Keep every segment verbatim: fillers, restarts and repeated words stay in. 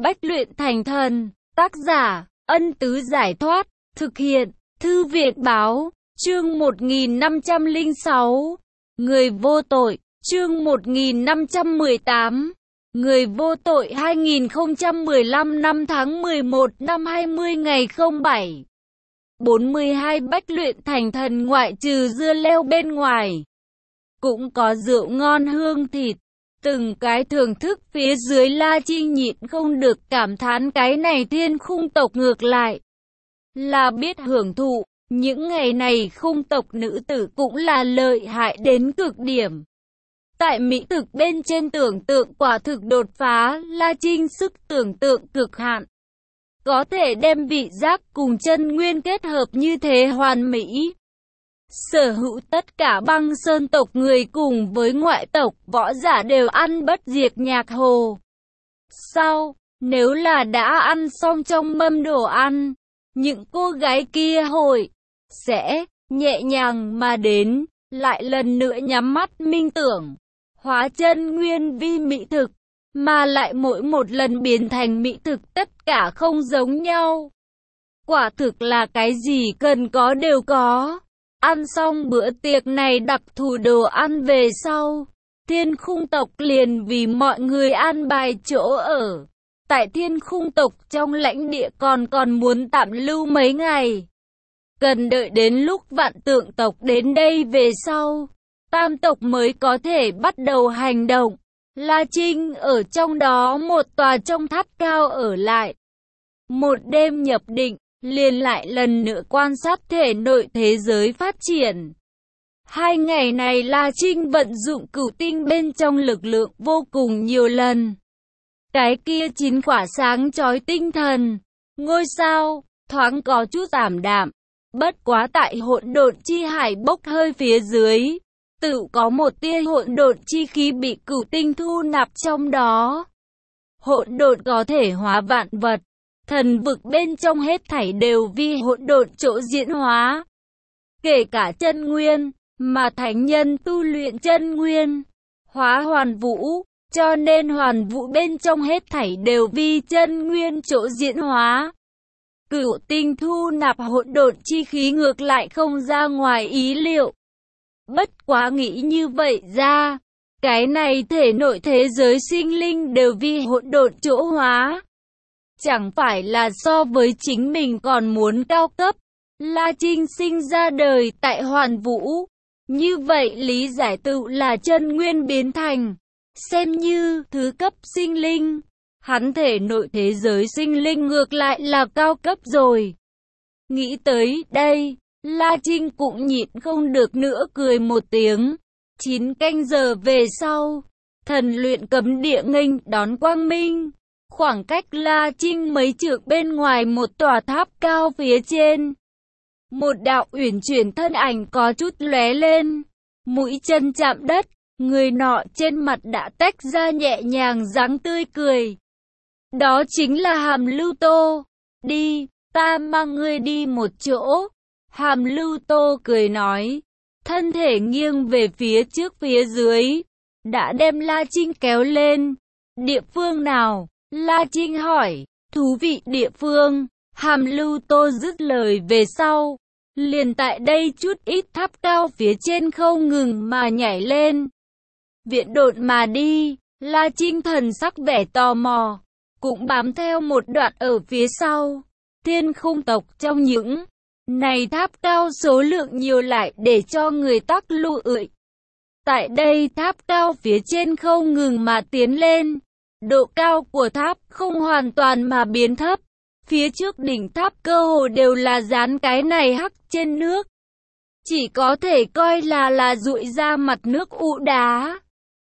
Bách luyện thành thần. Tác giả, Ân Tứ Giải Thoát. Thực hiện, Thư viện Báo. Chương một nghìn năm trăm lẻ sáu. Người vô tội. Chương một nghìn năm trăm mười tám. Người vô tội hai nghìn không trăm mười lăm năm tháng mười một năm hai mươi ngày không bảy. bốn mươi hai Bách luyện thành thần ngoại trừ dưa leo bên ngoài. Cũng có rượu ngon hương thịt. Từng cái thưởng thức phía dưới La Trinh nhịn không được cảm thán cái này thiên khung tộc ngược lại là biết hưởng thụ. Những ngày này khung tộc nữ tử cũng là lợi hại đến cực điểm. Tại mỹ thực bên trên tưởng tượng quả thực đột phá La Trinh sức tưởng tượng cực hạn. Có thể đem vị giác cùng chân nguyên kết hợp như thế hoàn mỹ. Sở hữu tất cả băng sơn tộc người cùng với ngoại tộc võ giả đều ăn bất diệt nhạc hồ. Sau, nếu là đã ăn xong trong mâm đồ ăn, những cô gái kia hội sẽ nhẹ nhàng mà đến, lại lần nữa nhắm mắt minh tưởng, hóa chân nguyên vi mỹ thực, mà lại mỗi một lần biến thành mỹ thực tất cả không giống nhau. Quả thực là cái gì cần có đều có. Ăn xong bữa tiệc này đặc thù đồ ăn về sau, thiên khung tộc liền vì mọi người an bài chỗ ở. Tại thiên khung tộc trong lãnh địa còn còn muốn tạm lưu mấy ngày. Cần đợi đến lúc vạn tượng tộc đến đây về sau, tam tộc mới có thể bắt đầu hành động. La Trinh ở trong đó một tòa trong tháp cao ở lại. Một đêm nhập định, liền lại lần nữa quan sát thể nội thế giới phát triển. Hai ngày này La Trinh vận dụng cửu tinh bên trong lực lượng vô cùng nhiều lần. Cái kia chín quả sáng chói tinh thần, ngôi sao, thoáng có chút ảm đạm. Bất quá tại hỗn độn chi hải bốc hơi phía dưới, tự có một tia hỗn độn chi khí bị cửu tinh thu nạp trong đó. Hỗn độn có thể hóa vạn vật. Thần vực bên trong hết thảy đều vi hỗn độn chỗ diễn hóa. Kể cả chân nguyên, mà thánh nhân tu luyện chân nguyên, hóa hoàn vũ, cho nên hoàn vũ bên trong hết thảy đều vi chân nguyên chỗ diễn hóa. Cửu tinh thu nạp hỗn độn chi khí ngược lại không ra ngoài ý liệu. Bất quá nghĩ như vậy ra, cái này thể nội thế giới sinh linh đều vi hỗn độn chỗ hóa. Chẳng phải là so với chính mình còn muốn cao cấp. La Trinh sinh ra đời tại hoàn vũ. Như vậy lý giải tự là chân nguyên biến thành. Xem như thứ cấp sinh linh. Hắn thể nội thế giới sinh linh ngược lại là cao cấp rồi. Nghĩ tới đây, La Trinh cũng nhịn không được nữa cười một tiếng. Chín canh giờ về sau, thần luyện cấm địa nghênh đón quang minh. Khoảng cách La Trinh mấy trượng bên ngoài một tòa tháp cao phía trên. Một đạo uyển chuyển thân ảnh có chút lóe lên. Mũi chân chạm đất, người nọ trên mặt đã tách ra nhẹ nhàng dáng tươi cười. Đó chính là Hàm Lưu Tô. Đi, ta mang ngươi đi một chỗ. Hàm Lưu Tô cười nói. Thân thể nghiêng về phía trước phía dưới. Đã đem La Trinh kéo lên. Địa phương nào? La Trinh hỏi. Thú vị địa phương. Hàm Lưu Tô dứt lời về sau. Liền tại đây chút ít tháp cao phía trên không ngừng mà nhảy lên. Viện độn mà đi. La Trinh thần sắc vẻ tò mò. Cũng bám theo một đoạn ở phía sau. Thiên khung tộc trong những này tháp cao số lượng nhiều lại để cho người tắc lụ ưỡi. Tại đây tháp cao phía trên không ngừng mà tiến lên. Độ cao của tháp không hoàn toàn mà biến thấp. Phía trước đỉnh tháp cơ hồ đều là dán cái này hắc trên nước. Chỉ có thể coi là là dụi ra mặt nước ụ đá.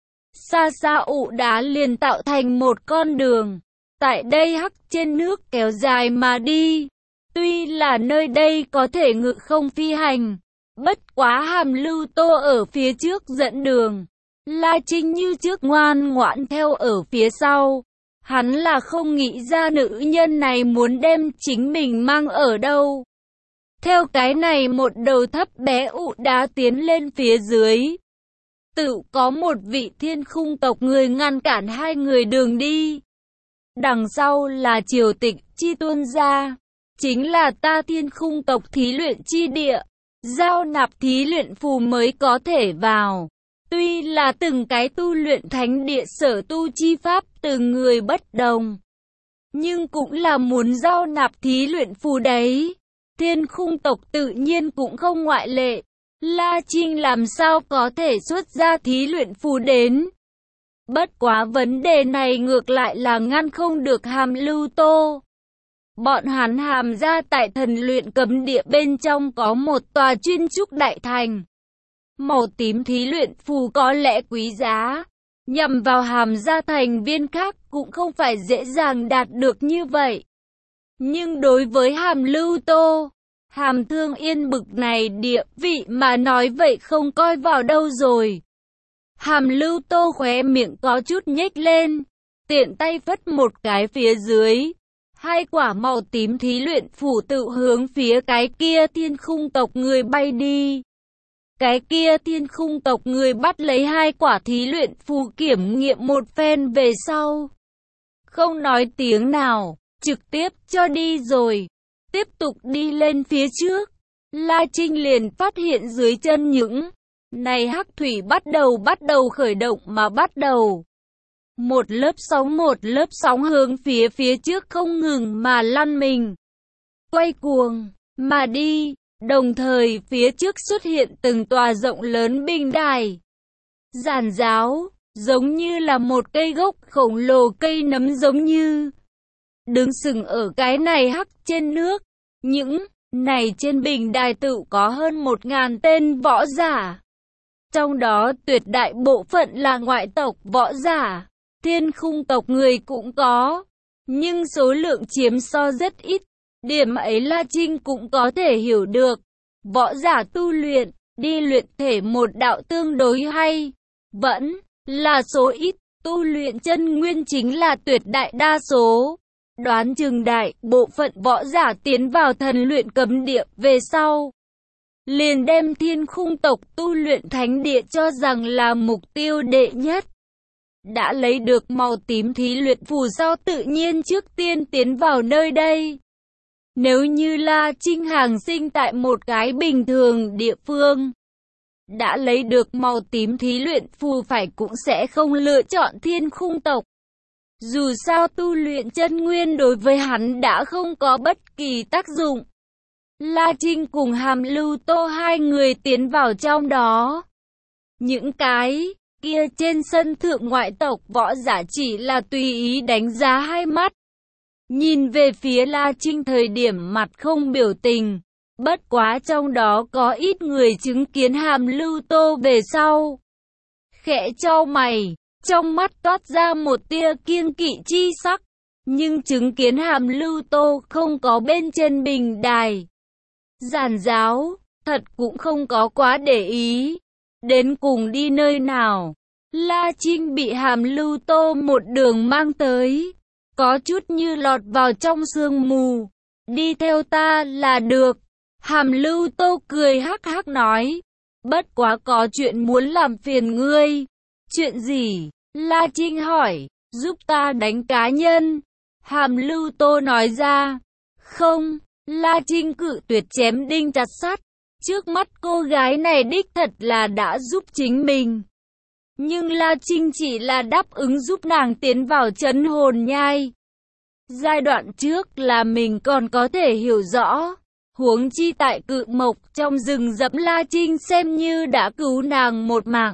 Xa xa ụ đá liền tạo thành một con đường. Tại đây hắc trên nước kéo dài mà đi. Tuy là nơi đây có thể ngự không phi hành. Bất quá Hàm Lưu Tô ở phía trước dẫn đường. La Trinh như trước ngoan ngoãn theo ở phía sau. Hắn là không nghĩ ra nữ nhân này muốn đem chính mình mang ở đâu. Theo cái này một đầu thấp bé ụ đá tiến lên phía dưới. Tự có một vị thiên khung tộc người ngăn cản hai người đường đi. Đằng sau là triều tịch chi tuôn ra, chính là ta Thiên Khung tộc thí luyện chi địa, giao nạp thí luyện phù mới có thể vào. Tuy là từng cái tu luyện thánh địa sở tu chi pháp từng người bất đồng, nhưng cũng là muốn giao nạp thí luyện phù đấy. Thiên Khung tộc tự nhiên cũng không ngoại lệ. La Trinh làm sao có thể xuất ra thí luyện phù đến? Bất quá vấn đề này ngược lại là ngăn không được Hàm Lưu Tô. Bọn hắn Hàm gia tại thần luyện cấm địa bên trong có một tòa chuyên trúc đại thành. Màu tím thí luyện phù có lẽ quý giá, nhằm vào Hàm gia thành viên khác cũng không phải dễ dàng đạt được như vậy. Nhưng đối với Hàm Lưu Tô, Hàm Thương Yên bực này địa vị mà nói vậy không coi vào đâu rồi. Hàm Lưu Tô khóe miệng có chút nhếch lên, tiện tay phất một cái phía dưới. Hai quả màu tím thí luyện phù tự hướng phía cái kia Thiên Khung tộc người bay đi. Cái kia Thiên Khung tộc người bắt lấy hai quả thí luyện phù kiểm nghiệm một phen về sau. Không nói tiếng nào, trực tiếp cho đi rồi. Tiếp tục đi lên phía trước, La Trinh liền phát hiện dưới chân những này hắc thủy bắt đầu bắt đầu khởi động mà bắt đầu. Một lớp sóng một lớp sóng hướng phía phía trước không ngừng mà lăn mình, quay cuồng, mà đi. Đồng thời phía trước xuất hiện từng tòa rộng lớn bình đài, giàn giáo, giống như là một cây gốc khổng lồ cây nấm giống như đứng sừng ở cái này hắc trên nước. Những này trên bình đài tự có hơn một ngàn tên võ giả. Trong đó tuyệt đại bộ phận là ngoại tộc võ giả, Thiên Khung tộc người cũng có, nhưng số lượng chiếm so rất ít. Điểm ấy La Trinh cũng có thể hiểu được. Võ giả tu luyện, đi luyện thể một đạo tương đối hay, vẫn là số ít, tu luyện chân nguyên chính là tuyệt đại đa số. Đoán chừng đại bộ phận võ giả tiến vào thần luyện cấm địa về sau, liền đem Thiên Khung tộc tu luyện thánh địa cho rằng là mục tiêu đệ nhất. Đã lấy được màu tím thí luyện phù sau tự nhiên trước tiên tiến vào nơi đây. Nếu như La Trinh hàng sinh tại một cái bình thường địa phương, đã lấy được màu tím thí luyện phù phải cũng sẽ không lựa chọn Thiên Khung tộc. Dù sao tu luyện chân nguyên đối với hắn đã không có bất kỳ tác dụng. La Trinh cùng Hàm Lưu Tô hai người tiến vào trong đó. Những cái kia trên sân thượng ngoại tộc võ giả chỉ là tùy ý đánh giá hai mắt. Nhìn về phía La Trinh thời điểm mặt không biểu tình. Bất quá trong đó có ít người chứng kiến Hàm Lưu Tô về sau, khẽ chau mày, trong mắt toát ra một tia kiêng kỵ chi sắc. Nhưng chứng kiến Hàm Lưu Tô không có bên trên bình đài giàn giáo, thật cũng không có quá để ý. Đến cùng đi nơi nào, La Trinh bị Hàm Lưu Tô một đường mang tới, có chút như lọt vào trong sương mù. Đi theo ta là được. Hàm Lưu Tô cười hắc hắc nói. Bất quá có chuyện muốn làm phiền ngươi. Chuyện gì? La Trinh hỏi. Giúp ta đánh cá nhân. Hàm Lưu Tô nói ra. Không. La Trinh cự tuyệt chém đinh chặt sắt. Trước mắt cô gái này đích thật là đã giúp chính mình. Nhưng La Trinh chỉ là đáp ứng giúp nàng tiến vào trấn hồn nhai. Giai đoạn trước là mình còn có thể hiểu rõ. Huống chi tại Cự Mộc trong rừng rậm, La Trinh xem như đã cứu nàng một mạng.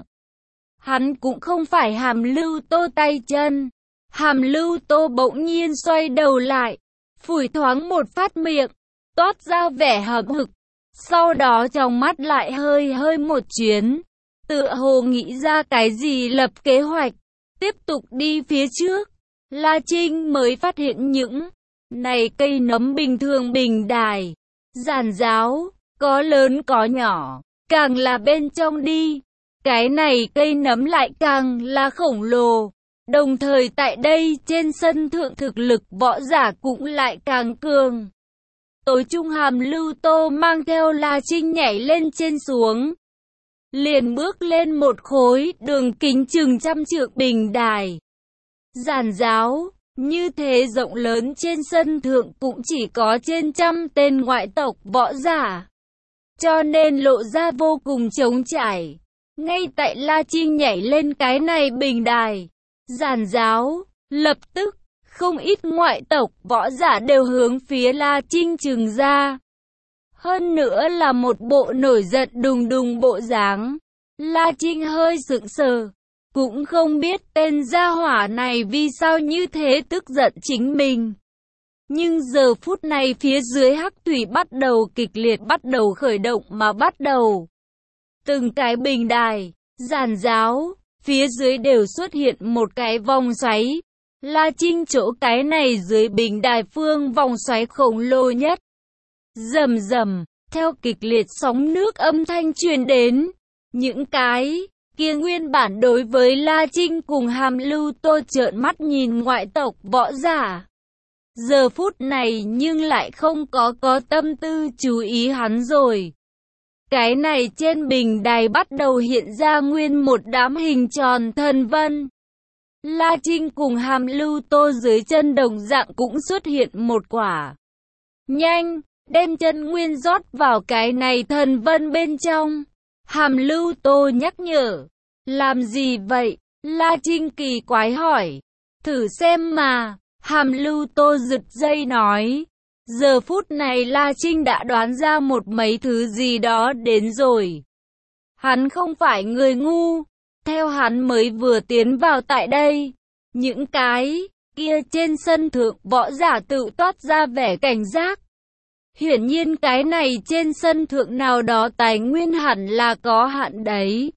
Hắn cũng không phải Hàm Lưu Tô tay chân. Hàm Lưu Tô bỗng nhiên xoay đầu lại, phủi thoáng một phát miệng, toát ra vẻ hậm hực. Sau đó trong mắt lại hơi hơi một chuyến, tựa hồ nghĩ ra cái gì lập kế hoạch, tiếp tục đi phía trước. La Trinh mới phát hiện những này cây nấm bình thường bình đài, giàn giáo, có lớn có nhỏ, càng là bên trong đi, cái này cây nấm lại càng là khổng lồ. Đồng thời tại đây trên sân thượng thực lực võ giả cũng lại càng cường. Tối trung Hàm Lưu Tô mang theo La Trinh nhảy lên trên xuống, liền bước lên một khối đường kính chừng trăm trượng bình đài. Giàn giáo, Như thế rộng lớn trên sân thượng cũng chỉ có trên trăm tên ngoại tộc võ giả. Cho nên lộ ra vô cùng trống trải. Ngay tại La Trinh nhảy lên cái này bình đài, giàn giáo, lập tức, không ít ngoại tộc võ giả đều hướng phía La Trinh trừng ra. Hơn nữa là một bộ nổi giận đùng đùng bộ dáng. La Trinh hơi sững sờ, cũng không biết tên gia hỏa này vì sao như thế tức giận chính mình. Nhưng giờ phút này phía dưới hắc thủy bắt đầu kịch liệt bắt đầu khởi động mà bắt đầu. Từng cái bình đài, giàn giáo, phía dưới đều xuất hiện một cái vòng xoáy. La Trinh chỗ cái này dưới bình đài phương vòng xoáy khổng lồ nhất. Rầm rầm, theo kịch liệt sóng nước âm thanh truyền đến, những cái kia nguyên bản đối với La Trinh cùng Hàm Lưu Tô trợn mắt nhìn ngoại tộc võ giả. Giờ phút này nhưng lại không có có tâm tư chú ý hắn rồi. Cái này trên bình đài bắt đầu hiện ra nguyên một đám hình tròn thần vân. La Trinh cùng Hàm Lưu Tô dưới chân đồng dạng cũng xuất hiện một quả. Nhanh, đem chân nguyên rót vào cái này thần vân bên trong. Hàm Lưu Tô nhắc nhở. Làm gì vậy? La Trinh kỳ quái hỏi. Thử xem mà. Hàm Lưu Tô giật dây nói. Giờ phút này La Trinh đã đoán ra một mấy thứ gì đó đến rồi. Hắn không phải người ngu. Theo hắn mới vừa tiến vào tại đây. Những cái kia trên sân thượng võ giả tự toát ra vẻ cảnh giác. Hiển nhiên cái này trên sân thượng nào đó tài nguyên hẳn là có hạn đấy.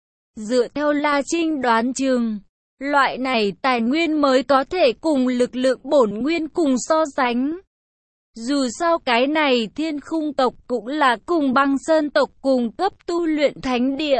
Dựa theo La Trinh đoán chừng, loại này tài nguyên mới có thể cùng lực lượng bổn nguyên cùng so sánh. Dù sao cái này thiên khung tộc cũng là cùng băng sơn tộc cùng cấp tu luyện thánh địa.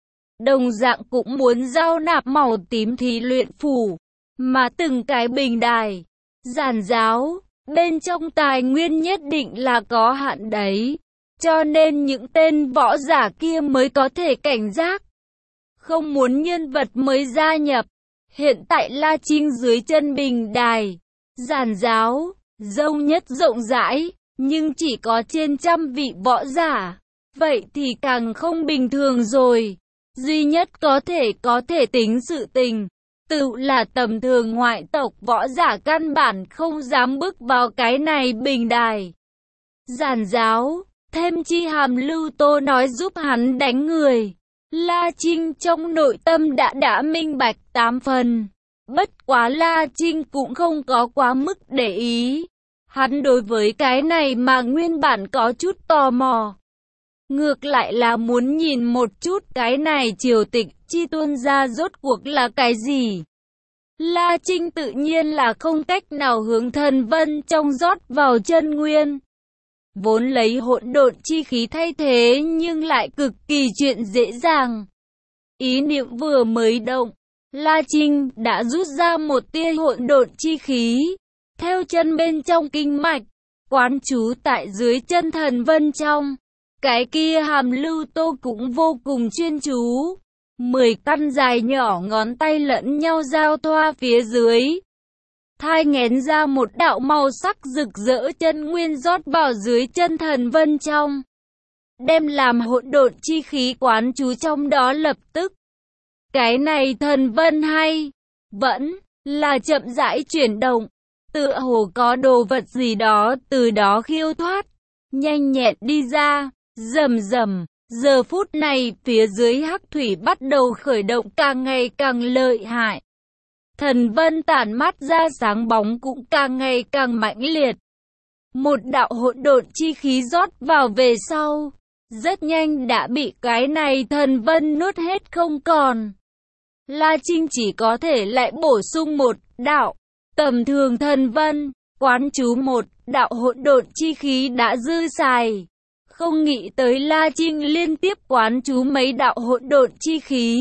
Đồng dạng cũng muốn giao nạp màu tím thí luyện phủ, mà từng cái bình đài, giàn giáo, bên trong tài nguyên nhất định là có hạn đấy. Cho nên những tên võ giả kia mới có thể cảnh giác. Không muốn nhân vật mới gia nhập. Hiện tại La Trinh dưới chân bình đài, giàn giáo, rông nhất rộng rãi, nhưng chỉ có trên trăm vị võ giả. Vậy thì càng không bình thường rồi. Duy nhất có thể có thể tính sự tình, tự là tầm thường ngoại tộc võ giả căn bản không dám bước vào cái này bình đài. Giàn giáo, thêm chi Hàm Lưu Tô nói giúp hắn đánh người. La Trinh trong nội tâm đã đã minh bạch tám phần. Bất quá La Trinh cũng không có quá mức để ý. Hắn đối với cái này mà nguyên bản có chút tò mò. Ngược lại là muốn nhìn một chút cái này triều tịch chi tuôn ra rốt cuộc là cái gì. La Trinh tự nhiên là không cách nào hướng thần vân trong rót vào chân nguyên. Vốn lấy hỗn độn chi khí thay thế nhưng lại cực kỳ chuyện dễ dàng. Ý niệm vừa mới động, La Trinh đã rút ra một tia hỗn độn chi khí. Theo chân bên trong kinh mạch, quán trú tại dưới chân thần vân trong. Cái kia Hàm Lưu Tô cũng vô cùng chuyên chú. Mười căn dài nhỏ ngón tay lẫn nhau giao thoa phía dưới. Thai nghén ra một đạo màu sắc rực rỡ chân nguyên rót vào dưới chân thần vân trong. Đem làm hỗn độn chi khí quán trú trong đó lập tức. Cái này thần vân hay, vẫn là chậm rãi chuyển động. Tựa hồ có đồ vật gì đó từ đó khiêu thoát, nhanh nhẹn đi ra, rầm rầm. Giờ phút này phía dưới hắc thủy bắt đầu khởi động càng ngày càng lợi hại. Thần vân tản mát ra sáng bóng cũng càng ngày càng mãnh liệt. Một đạo hỗn độn chi khí rót vào về sau, rất nhanh đã bị cái này thần vân nuốt hết không còn. La Trinh chỉ có thể lại bổ sung một đạo tầm thường thần vân, quán chú một đạo hỗn độn chi khí đã dư xài. Không nghĩ tới La Trinh liên tiếp quán chú mấy đạo hỗn độn chi khí,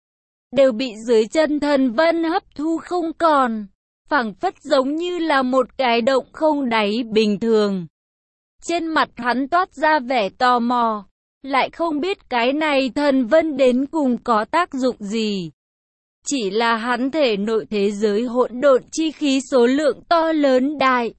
đều bị dưới chân thần vân hấp thu không còn, phảng phất giống như là một cái động không đáy bình thường. Trên mặt hắn toát ra vẻ tò mò, lại không biết cái này thần vân đến cùng có tác dụng gì. chỉ là hắn thể nội thế giới hỗn độn chi khí số lượng to lớn đại.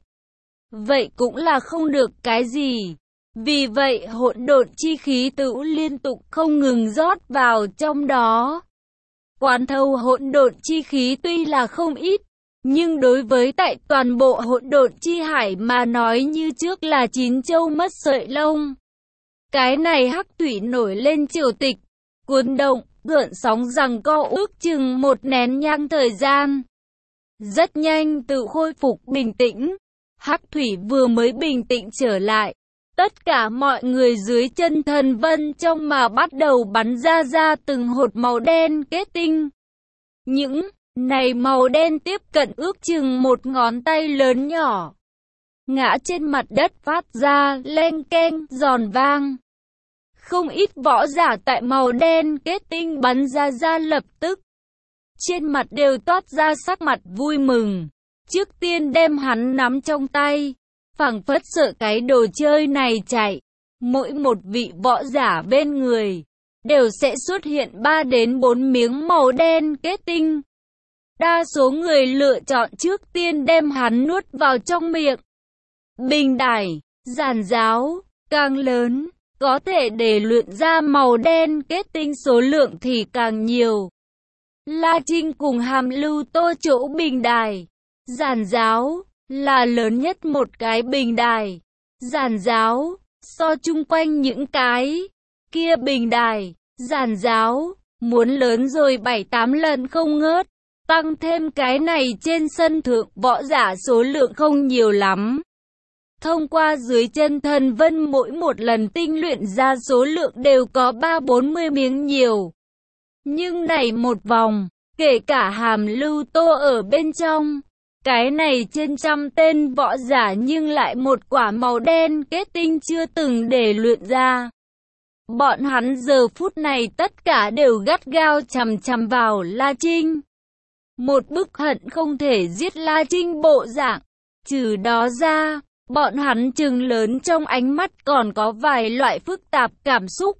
Vậy cũng là không được cái gì. Vì vậy hỗn độn chi khí tự liên tục không ngừng rót vào trong đó. Quán thâu hỗn độn chi khí tuy là không ít, nhưng đối với tại toàn bộ hỗn độn chi hải mà nói như trước là chín châu mất sợi lông. Cái này hắc thủy nổi lên triều tịch, cuốn động, gợn sóng giằng co ước chừng một nén nhang thời gian. Rất nhanh tự khôi phục bình tĩnh, hắc thủy vừa mới bình tĩnh trở lại. Tất cả mọi người dưới chân thần vân trong mà bắt đầu bắn ra ra từng hột màu đen kết tinh. Những này màu đen tiếp cận ước chừng một ngón tay lớn nhỏ. Ngã trên mặt đất phát ra leng keng giòn vang. Không ít võ giả tại màu đen kết tinh bắn ra ra lập tức. Trên mặt đều toát ra sắc mặt vui mừng. Trước tiên đem hắn nắm trong tay. Phảng phất sợ cái đồ chơi này chạy. Mỗi một vị võ giả bên người đều sẽ xuất hiện ba đến bốn miếng màu đen kết tinh. Đa số người lựa chọn trước tiên đem hắn nuốt vào trong miệng. Bình đài, giàn giáo, càng lớn, có thể để luyện ra màu đen kết tinh số lượng thì càng nhiều. La Trinh cùng Hàm Lưu Tô chỗ bình đài, giàn giáo là lớn nhất một cái bình đài. Giàn giáo, so chung quanh những cái kia bình đài, giàn giáo, muốn lớn rồi bảy tám lần không ngớt. Tăng thêm cái này trên sân thượng võ giả số lượng không nhiều lắm. Thông qua dưới chân thần vân mỗi một lần tinh luyện ra số lượng đều có ba bốn mươi miếng nhiều. Nhưng này một vòng, kể cả Hàm Lưu Tô ở bên trong. Cái này trên trăm tên võ giả nhưng lại một quả màu đen kết tinh chưa từng để luyện ra. Bọn hắn giờ phút này tất cả đều gắt gao chằm chằm vào La Trinh. Một bức hận không thể giết La Trinh bộ dạng. Trừ đó ra, bọn hắn trừng lớn trong ánh mắt còn có vài loại phức tạp cảm xúc.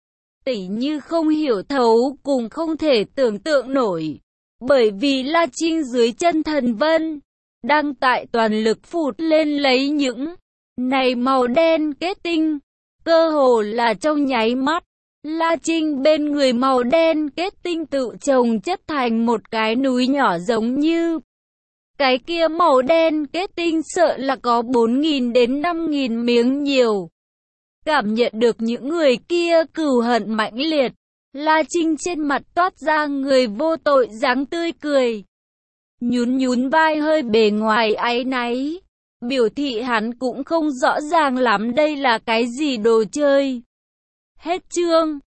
Tỉ như không hiểu thấu cùng không thể tưởng tượng nổi. Bởi vì La Trinh dưới chân thần vân, đang tại toàn lực phụt lên lấy những này màu đen kết tinh. Cơ hồ là trong nháy mắt, La Trinh bên người màu đen kết tinh tự chồng chất thành một cái núi nhỏ giống như. Cái kia màu đen kết tinh sợ là có bốn nghìn đến năm nghìn miếng nhiều. Cảm nhận được những người kia cừu hận mãnh liệt, La Trinh trên mặt toát ra người vô tội dáng tươi cười. Nhún nhún vai hơi bề ngoài áy náy, biểu thị hắn cũng không rõ ràng lắm đây là cái gì đồ chơi. Hết chương.